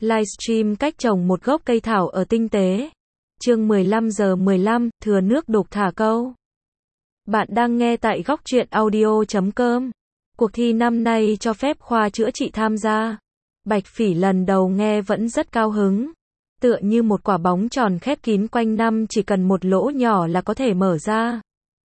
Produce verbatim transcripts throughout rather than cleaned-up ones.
Livestream cách trồng một gốc cây thảo ở tinh tế. Chương mười lăm giờ mười lăm, thừa nước đục thả câu. Bạn đang nghe tại góc truyện audio chấm com. Cuộc thi năm nay cho phép khoa chữa trị tham gia. Bạch Phỉ lần đầu nghe vẫn rất cao hứng. Tựa như một quả bóng tròn khép kín quanh năm, chỉ cần một lỗ nhỏ là có thể mở ra.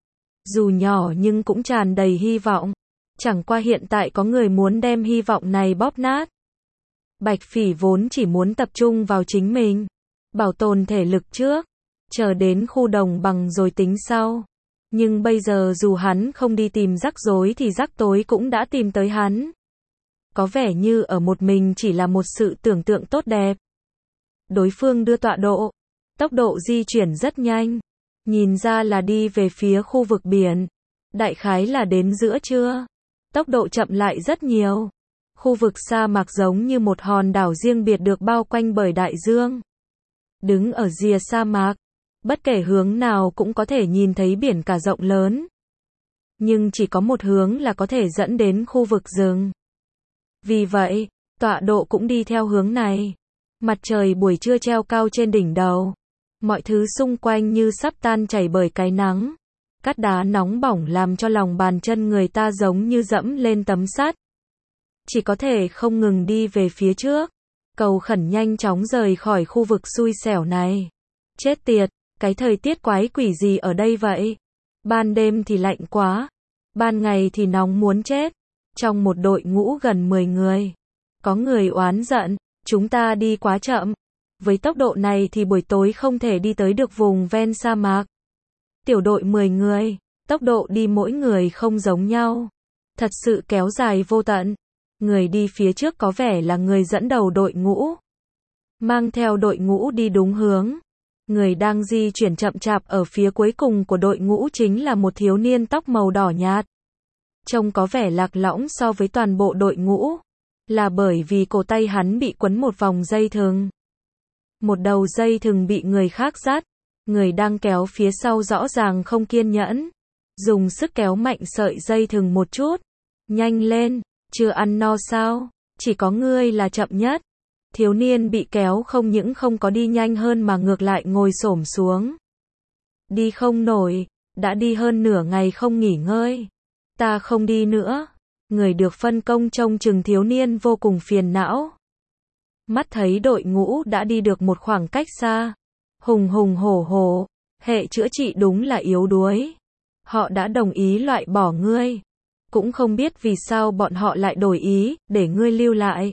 Dù nhỏ nhưng cũng tràn đầy hy vọng. Chẳng qua hiện tại có người muốn đem hy vọng này bóp nát. Bạch Phỉ vốn chỉ muốn tập trung vào chính mình, bảo tồn thể lực trước, chờ đến khu đồng bằng rồi tính sau. Nhưng bây giờ dù hắn không đi tìm rắc rối thì rắc rối cũng đã tìm tới hắn. Có vẻ như ở một mình chỉ là một sự tưởng tượng tốt đẹp. Đối phương đưa tọa độ, tốc độ di chuyển rất nhanh, nhìn ra là đi về phía khu vực biển, đại khái là đến giữa trưa. Tốc độ chậm lại rất nhiều. Khu vực sa mạc giống như một hòn đảo riêng biệt được bao quanh bởi đại dương. Đứng ở rìa sa mạc, bất kể hướng nào cũng có thể nhìn thấy biển cả rộng lớn. Nhưng chỉ có một hướng là có thể dẫn đến khu vực rừng. Vì vậy, tọa độ cũng đi theo hướng này. Mặt trời buổi trưa treo cao trên đỉnh đầu. Mọi thứ xung quanh như sắp tan chảy bởi cái nắng. Cát đá nóng bỏng làm cho lòng bàn chân người ta giống như dẫm lên tấm sắt. Chỉ có thể không ngừng đi về phía trước, cầu khẩn nhanh chóng rời khỏi khu vực xui xẻo này. Chết tiệt, cái thời tiết quái quỷ gì ở đây vậy? Ban đêm thì lạnh quá, ban ngày thì nóng muốn chết. Trong một đội ngũ gần mười người, có người oán giận, chúng ta đi quá chậm. Với tốc độ này thì buổi tối không thể đi tới được vùng ven sa mạc. Tiểu đội mười người, tốc độ đi mỗi người không giống nhau. Thật sự kéo dài vô tận. Người đi phía trước có vẻ là người dẫn đầu đội ngũ, mang theo đội ngũ đi đúng hướng. Người đang di chuyển chậm chạp ở phía cuối cùng của đội ngũ chính là một thiếu niên tóc màu đỏ nhạt. Trông có vẻ lạc lõng so với toàn bộ đội ngũ, là bởi vì cổ tay hắn bị quấn một vòng dây thừng. Một đầu dây thừng bị người khác dắt, người đang kéo phía sau rõ ràng không kiên nhẫn, dùng sức kéo mạnh sợi dây thừng một chút. Nhanh lên! Chưa ăn no sao? Chỉ có ngươi là chậm nhất. Thiếu niên bị kéo không những không có đi nhanh hơn mà ngược lại ngồi xổm xuống. Đi không nổi, đã đi hơn nửa ngày không nghỉ ngơi. Ta không đi nữa. Người được phân công trông chừng thiếu niên vô cùng phiền não. Mắt thấy đội ngũ đã đi được một khoảng cách xa. Hùng hùng hổ hổ, hệ chữa trị đúng là yếu đuối. Họ đã đồng ý loại bỏ ngươi. Cũng không biết vì sao bọn họ lại đổi ý, để ngươi lưu lại.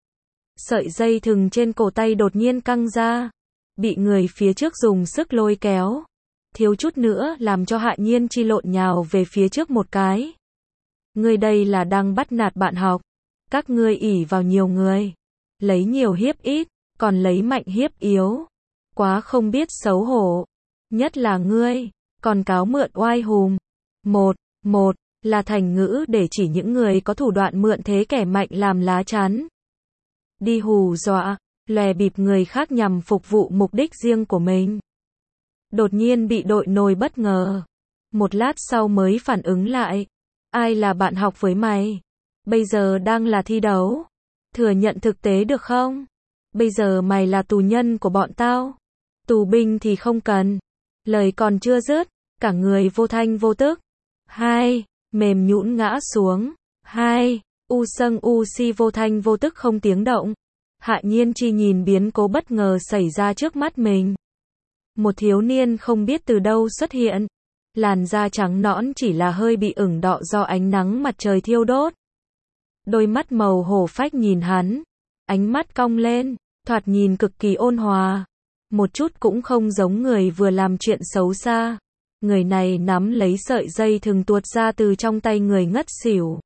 Sợi dây thừng trên cổ tay đột nhiên căng ra. Bị người phía trước dùng sức lôi kéo. Thiếu chút nữa làm cho Hạ Nhiên Chi lộn nhào về phía trước một cái. Ngươi đây là đang bắt nạt bạn học. Các ngươi ỷ vào nhiều người. Lấy nhiều hiếp ít, còn lấy mạnh hiếp yếu. Quá không biết xấu hổ. Nhất là ngươi, còn cáo mượn oai hùm. Một, một. Là thành ngữ để chỉ những người có thủ đoạn mượn thế kẻ mạnh làm lá chắn. Đi hù dọa, lòe bịp người khác nhằm phục vụ mục đích riêng của mình. Đột nhiên bị đội nồi bất ngờ. Một lát sau mới phản ứng lại. Ai là bạn học với mày? Bây giờ đang là thi đấu. Thừa nhận thực tế được không? Bây giờ mày là tù nhân của bọn tao. Tù binh thì không cần. Lời còn chưa dứt, cả người vô thanh vô tức. Hai. Mềm nhũn ngã xuống. Hai. U sâng u si vô thanh vô tức không tiếng động. Hạ Nhiên Chi nhìn biến cố bất ngờ xảy ra trước mắt mình. Một thiếu niên không biết từ đâu xuất hiện. Làn da trắng nõn chỉ là hơi bị ửng đỏ do ánh nắng mặt trời thiêu đốt. Đôi mắt màu hổ phách nhìn hắn. Ánh mắt cong lên, thoạt nhìn cực kỳ ôn hòa. Một chút cũng không giống người vừa làm chuyện xấu xa. Người này nắm lấy sợi dây thừng tuột ra từ trong tay người ngất xỉu.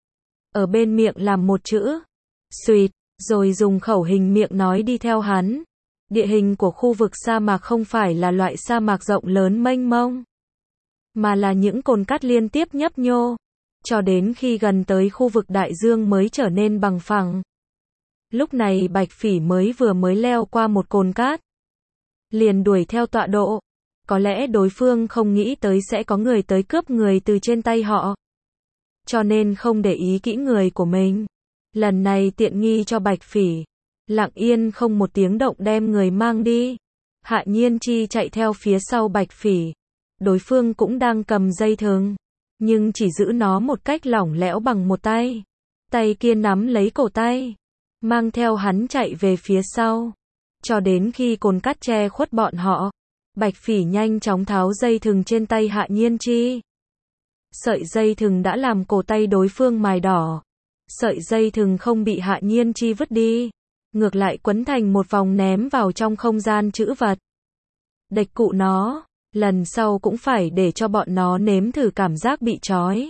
Ở bên miệng làm một chữ. Xuyệt, rồi dùng khẩu hình miệng nói đi theo hắn. Địa hình của khu vực sa mạc không phải là loại sa mạc rộng lớn mênh mông. Mà là những cồn cát liên tiếp nhấp nhô. Cho đến khi gần tới khu vực đại dương mới trở nên bằng phẳng. Lúc này Bạch Phỉ mới vừa mới leo qua một cồn cát. Liền đuổi theo tọa độ. Có lẽ đối phương không nghĩ tới sẽ có người tới cướp người từ trên tay họ. Cho nên không để ý kỹ người của mình. Lần này tiện nghi cho Bạch Phỉ. lặng yên không một tiếng động đem người mang đi. Hạ Nhiên Chi chạy theo phía sau Bạch Phỉ. Đối phương cũng đang cầm dây thừng, nhưng chỉ giữ nó một cách lỏng lẻo bằng một tay. Tay kia nắm lấy cổ tay, mang theo hắn chạy về phía sau. Cho đến khi cồn cát che khuất bọn họ, Bạch Phỉ nhanh chóng tháo dây thừng trên tay Hạ Nhiên Chi. Sợi dây thừng đã làm cổ tay đối phương mài đỏ. Sợi dây thừng không bị Hạ Nhiên Chi vứt đi, ngược lại quấn thành một vòng ném vào trong không gian trữ vật. Địch cụ nó, lần sau cũng phải để cho bọn nó nếm thử cảm giác bị trói.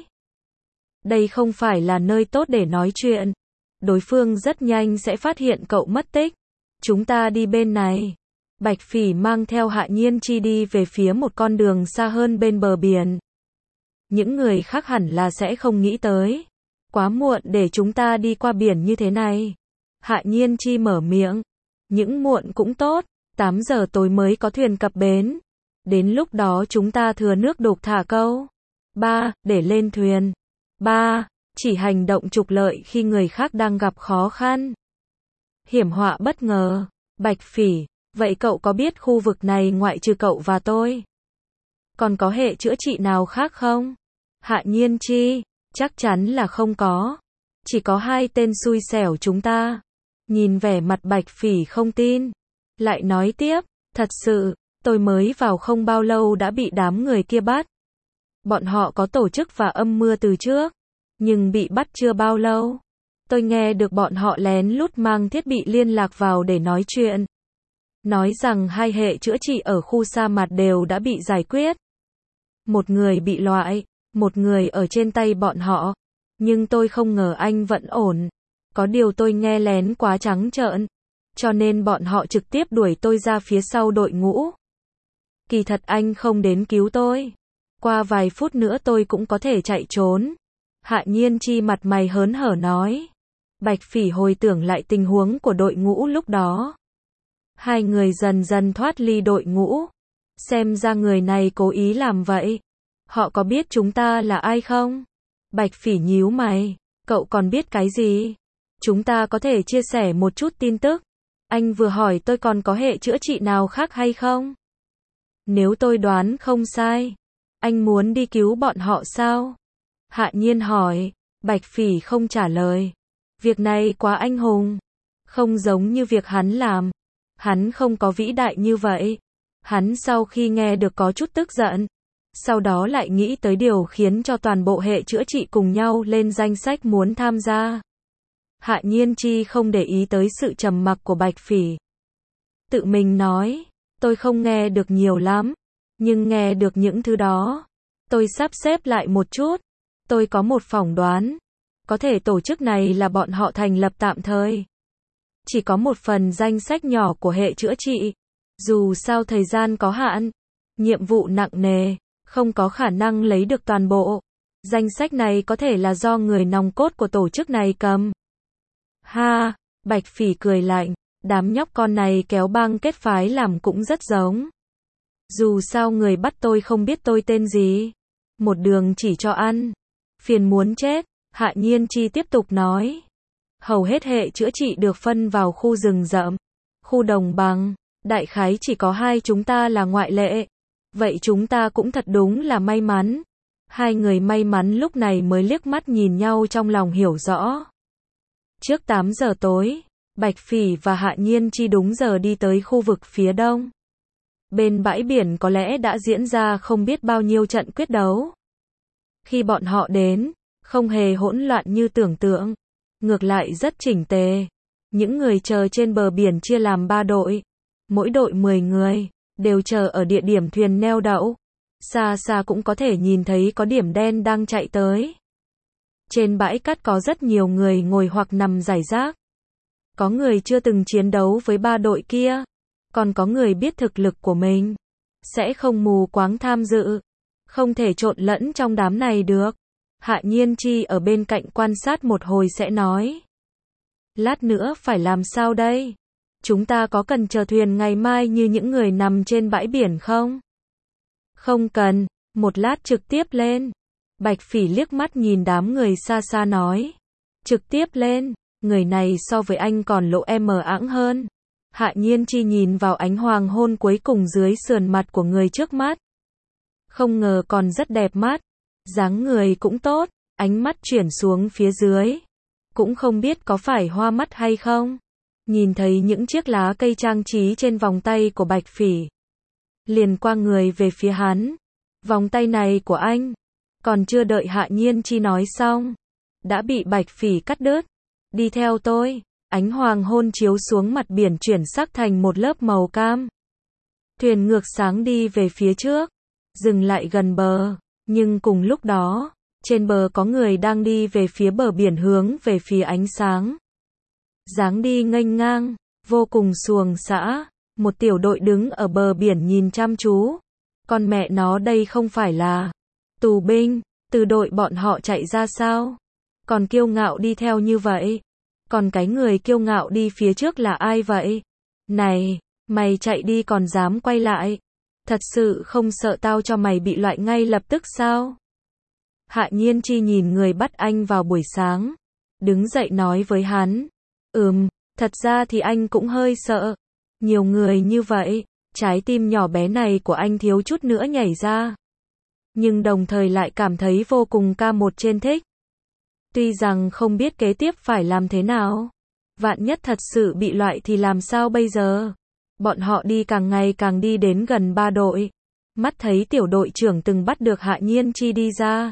Đây không phải là nơi tốt để nói chuyện. Đối phương rất nhanh sẽ phát hiện cậu mất tích. Chúng ta đi bên này. Bạch Phỉ mang theo Hạ Nhiên Chi đi về phía một con đường xa hơn bên bờ biển. Những người khác hẳn là sẽ không nghĩ tới. Quá muộn để chúng ta đi qua biển như thế này. Hạ Nhiên Chi mở miệng. Những muộn cũng tốt, tám giờ tối mới có thuyền cập bến. Đến lúc đó chúng ta thừa nước đục thả câu. ba. Để lên thuyền. ba. Chỉ hành động trục lợi khi người khác đang gặp khó khăn. Hiểm họa bất ngờ. Bạch Phỉ, vậy cậu có biết khu vực này ngoại trừ cậu và tôi, còn có hệ chữa trị nào khác không? Hạ Nhiên Chi, chắc chắn là không có. Chỉ có hai tên xui xẻo chúng ta. Nhìn vẻ mặt Bạch Phỉ không tin. Lại nói tiếp, thật sự, tôi mới vào không bao lâu đã bị đám người kia bắt. Bọn họ có tổ chức và âm mưu từ trước, nhưng bị bắt chưa bao lâu. Tôi nghe được bọn họ lén lút mang thiết bị liên lạc vào để nói chuyện. Nói rằng hai hệ chữa trị ở khu sa mạc đều đã bị giải quyết. Một người bị loại, một người ở trên tay bọn họ. Nhưng tôi không ngờ anh vẫn ổn. Có điều tôi nghe lén quá trắng trợn. Cho nên bọn họ trực tiếp đuổi tôi ra phía sau đội ngũ. Kỳ thật anh không đến cứu tôi. Qua vài phút nữa tôi cũng có thể chạy trốn. Hạ Nhiên Chi mặt mày hớn hở nói. Bạch Phỉ hồi tưởng lại tình huống của đội ngũ lúc đó. Hai người dần dần thoát ly đội ngũ. Xem ra người này cố ý làm vậy. Họ có biết chúng ta là ai không? Bạch Phỉ nhíu mày. Cậu còn biết cái gì? Chúng ta có thể chia sẻ một chút tin tức. Anh vừa hỏi tôi còn có hệ chữa trị nào khác hay không? Nếu tôi đoán không sai, anh muốn đi cứu bọn họ sao? Hạ Nhiên hỏi. Bạch Phỉ không trả lời. Việc này quá anh hùng. Không giống như việc hắn làm. Hắn không có vĩ đại như vậy. Hắn sau khi nghe được có chút tức giận. Sau đó lại nghĩ tới điều khiến cho toàn bộ hệ chữa trị cùng nhau lên danh sách muốn tham gia. Hạ Nhiên Chi không để ý tới sự trầm mặc của Bạch Phỉ. Tự mình nói, tôi không nghe được nhiều lắm, nhưng nghe được những thứ đó. Tôi sắp xếp lại một chút. Tôi có một phỏng đoán. Có thể tổ chức này là bọn họ thành lập tạm thời. Chỉ có một phần danh sách nhỏ của hệ chữa trị. Dù sao thời gian có hạn, nhiệm vụ nặng nề, không có khả năng lấy được toàn bộ. Danh sách này có thể là do người nòng cốt của tổ chức này cầm. Ha, Bạch Phỉ cười lạnh, đám nhóc con này kéo băng kết phái làm cũng rất giống. Dù sao người bắt tôi không biết tôi tên gì. Một đường chỉ cho ăn. Phiền muốn chết. Hạ Nhiên Chi tiếp tục nói. Hầu hết hệ chữa trị được phân vào khu rừng rậm, khu đồng bằng, đại khái chỉ có hai chúng ta là ngoại lệ. Vậy chúng ta cũng thật đúng là may mắn. Hai người may mắn lúc này mới liếc mắt nhìn nhau trong lòng hiểu rõ. Trước tám giờ tối, Bạch Phỉ và Hạ Nhiên Chi đúng giờ đi tới khu vực phía đông. Bên bãi biển có lẽ đã diễn ra không biết bao nhiêu trận quyết đấu. Khi bọn họ đến, không hề hỗn loạn như tưởng tượng. Ngược lại rất chỉnh tề. Những người chờ trên bờ biển chia làm ba đội. Mỗi đội mười người, đều chờ ở địa điểm thuyền neo đậu. Xa xa cũng có thể nhìn thấy có điểm đen đang chạy tới. Trên bãi cát có rất nhiều người ngồi hoặc nằm rải rác. Có người chưa từng chiến đấu với ba đội kia. Còn có người biết thực lực của mình. Sẽ không mù quáng tham dự. Không thể trộn lẫn trong đám này được. Hạ Nhiên Chi ở bên cạnh quan sát một hồi sẽ nói. Lát nữa phải làm sao đây? Chúng ta có cần chờ thuyền ngày mai như những người nằm trên bãi biển không? Không cần, một lát trực tiếp lên. Bạch Phỉ liếc mắt nhìn đám người xa xa nói. Trực tiếp lên, người này so với anh còn lộ em mờ ẵng hơn. Hạ Nhiên Chi nhìn vào ánh hoàng hôn cuối cùng dưới sườn mặt của người trước mắt. Không ngờ còn rất đẹp mắt, dáng người cũng tốt, ánh mắt chuyển xuống phía dưới. Cũng không biết có phải hoa mắt hay không. Nhìn thấy những chiếc lá cây trang trí trên vòng tay của Bạch Phỉ. Liền qua người về phía hắn. Vòng tay này của anh. Còn chưa đợi Hạ Nhiên Chi nói xong. Đã bị Bạch Phỉ cắt đứt. Đi theo tôi. Ánh hoàng hôn chiếu xuống mặt biển chuyển sắc thành một lớp màu cam. Thuyền ngược sáng đi về phía trước. Dừng lại gần bờ. Nhưng cùng lúc đó, trên bờ có người đang đi về phía bờ biển hướng về phía ánh sáng. Dáng đi nghênh ngang, vô cùng xuồng xã. Một tiểu đội đứng ở bờ biển nhìn chăm chú. Con mẹ nó đây không phải là tù binh, từ đội bọn họ chạy ra sao? Còn kiêu ngạo đi theo như vậy. Còn cái người kiêu ngạo đi phía trước là ai vậy? Này, mày chạy đi còn dám quay lại. Thật sự không sợ tao cho mày bị loại ngay lập tức sao? Hạ Nhiên Chi nhìn người bắt anh vào buổi sáng. Đứng dậy nói với hắn. Ừm, thật ra thì anh cũng hơi sợ. Nhiều người như vậy, trái tim nhỏ bé này của anh thiếu chút nữa nhảy ra. Nhưng đồng thời lại cảm thấy vô cùng ca một trên thích. Tuy rằng không biết kế tiếp phải làm thế nào. Vạn nhất thật sự bị loại thì làm sao bây giờ? Bọn họ đi càng ngày càng đi đến gần ba đội. Mắt thấy tiểu đội trưởng từng bắt được Hạ Nhiên Chi đi ra.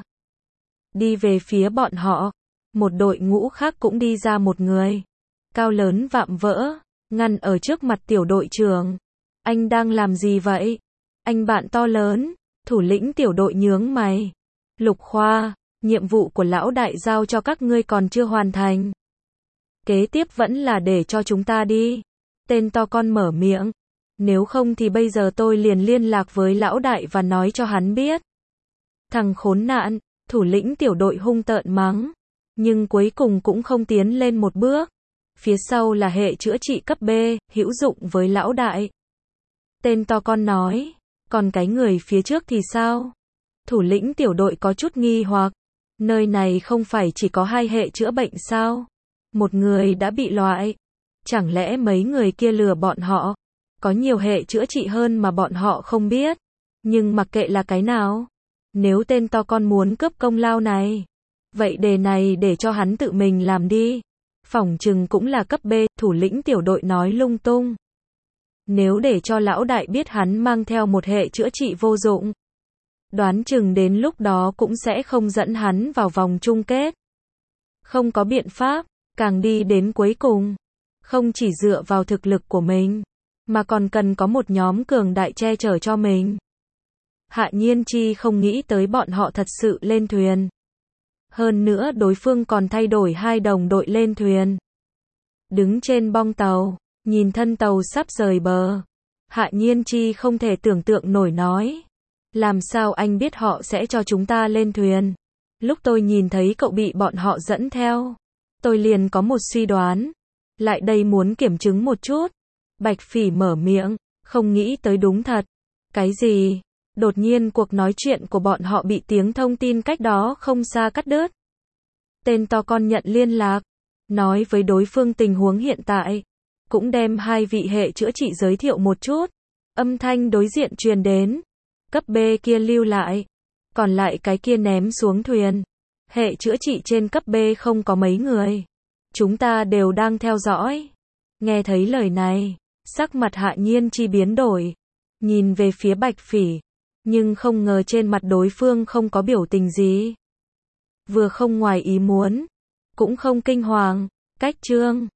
Đi về phía bọn họ. Một đội ngũ khác cũng đi ra một người. Cao lớn vạm vỡ. Ngăn ở trước mặt tiểu đội trưởng. Anh đang làm gì vậy? Anh bạn to lớn. Thủ lĩnh tiểu đội nhướng mày. Lục Khoa, nhiệm vụ của lão đại giao cho các ngươi còn chưa hoàn thành. Kế tiếp vẫn là để cho chúng ta đi. Tên to con mở miệng. Nếu không thì bây giờ tôi liền liên lạc với lão đại và nói cho hắn biết. Thằng khốn nạn, thủ lĩnh tiểu đội hung tợn mắng. Nhưng cuối cùng cũng không tiến lên một bước. Phía sau là hệ chữa trị cấp B, hữu dụng với lão đại. Tên to con nói. Còn cái người phía trước thì sao? Thủ lĩnh tiểu đội có chút nghi hoặc. Nơi này không phải chỉ có hai hệ chữa bệnh sao? Một người đã bị loại. Chẳng lẽ mấy người kia lừa bọn họ? Có nhiều hệ chữa trị hơn mà bọn họ không biết. Nhưng mặc kệ là cái nào. Nếu tên to con muốn cướp công lao này. Vậy đề này để cho hắn tự mình làm đi. Phỏng chừng cũng là cấp B, thủ lĩnh tiểu đội nói lung tung. Nếu để cho lão đại biết hắn mang theo một hệ chữa trị vô dụng. Đoán chừng đến lúc đó cũng sẽ không dẫn hắn vào vòng chung kết. Không có biện pháp, càng đi đến cuối cùng. Không chỉ dựa vào thực lực của mình, mà còn cần có một nhóm cường đại che chở cho mình. Hạ Nhiên Chi không nghĩ tới bọn họ thật sự lên thuyền. Hơn nữa đối phương còn thay đổi hai đồng đội lên thuyền. Đứng trên bong tàu, nhìn thân tàu sắp rời bờ. Hạ Nhiên Chi không thể tưởng tượng nổi nói. Làm sao anh biết họ sẽ cho chúng ta lên thuyền? Lúc tôi nhìn thấy cậu bị bọn họ dẫn theo, tôi liền có một suy đoán. Lại đây muốn kiểm chứng một chút. Bạch Phỉ mở miệng, không nghĩ tới đúng thật. Cái gì? Đột nhiên cuộc nói chuyện của bọn họ bị tiếng thông tin cách đó không xa cắt đứt. Tên to con nhận liên lạc, nói với đối phương tình huống hiện tại. Cũng đem hai vị hệ chữa trị giới thiệu một chút. Âm thanh đối diện truyền đến. Cấp B kia lưu lại. Còn lại cái kia ném xuống thuyền. Hệ chữa trị trên cấp B không có mấy người. Chúng ta đều đang theo dõi. Nghe thấy lời này, sắc mặt Hạ Nhiên Chi biến đổi. Nhìn về phía Bạch Phỉ. Nhưng không ngờ trên mặt đối phương không có biểu tình gì. Vừa không ngoài ý muốn. Cũng không kinh hoàng. Cách chương.